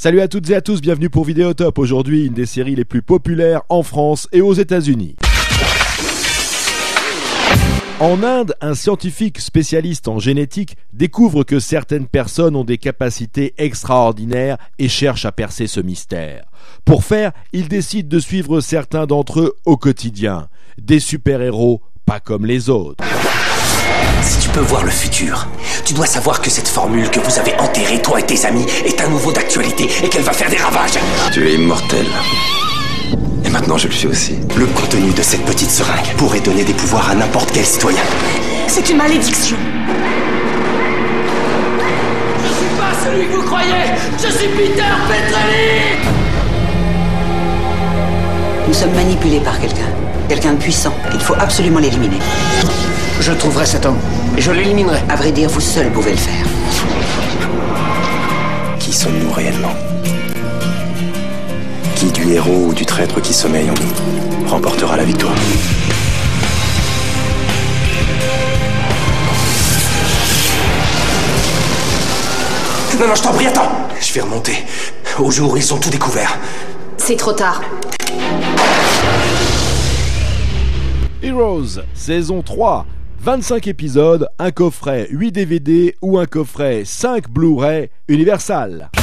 Salut à toutes et à tous, bienvenue pour Vidéotop. Aujourd'hui, une des séries les plus populaires en France et aux États-Unis. En Inde, un scientifique spécialiste en génétique découvre que certaines personnes ont des capacités extraordinaires et cherche à percer ce mystère. Pour faire, il décide de suivre certains d'entre eux au quotidien. Des super-héros pas comme les autres. Si tu peux voir le futur, tu dois savoir que cette formule que vous avez enterrée, toi et tes amis, est à nouveau d'actualité et qu'elle va faire des ravages. Tu es immortel. Et maintenant je le suis aussi. Le contenu de cette petite seringue pourrait donner des pouvoirs à n'importe quel citoyen. C'est une malédiction. Je suis pas celui que vous croyez. Je suis Peter Petrelli. Nous sommes manipulés par quelqu'un de puissant. Il faut absolument l'éliminer. Je trouverai cet homme et je l'éliminerai. À vrai dire, vous seul pouvez le faire. Qui sommes-nous réellement? Qui du héros ou du traître qui sommeille en nous remportera la victoire? Non, je t'en prie, attends. Je vais remonter au jour où ils ont tout découvert. C'est trop tard. Heroes, saison 3, 25 épisodes, un coffret 8 DVD ou un coffret 5 Blu-ray Universal.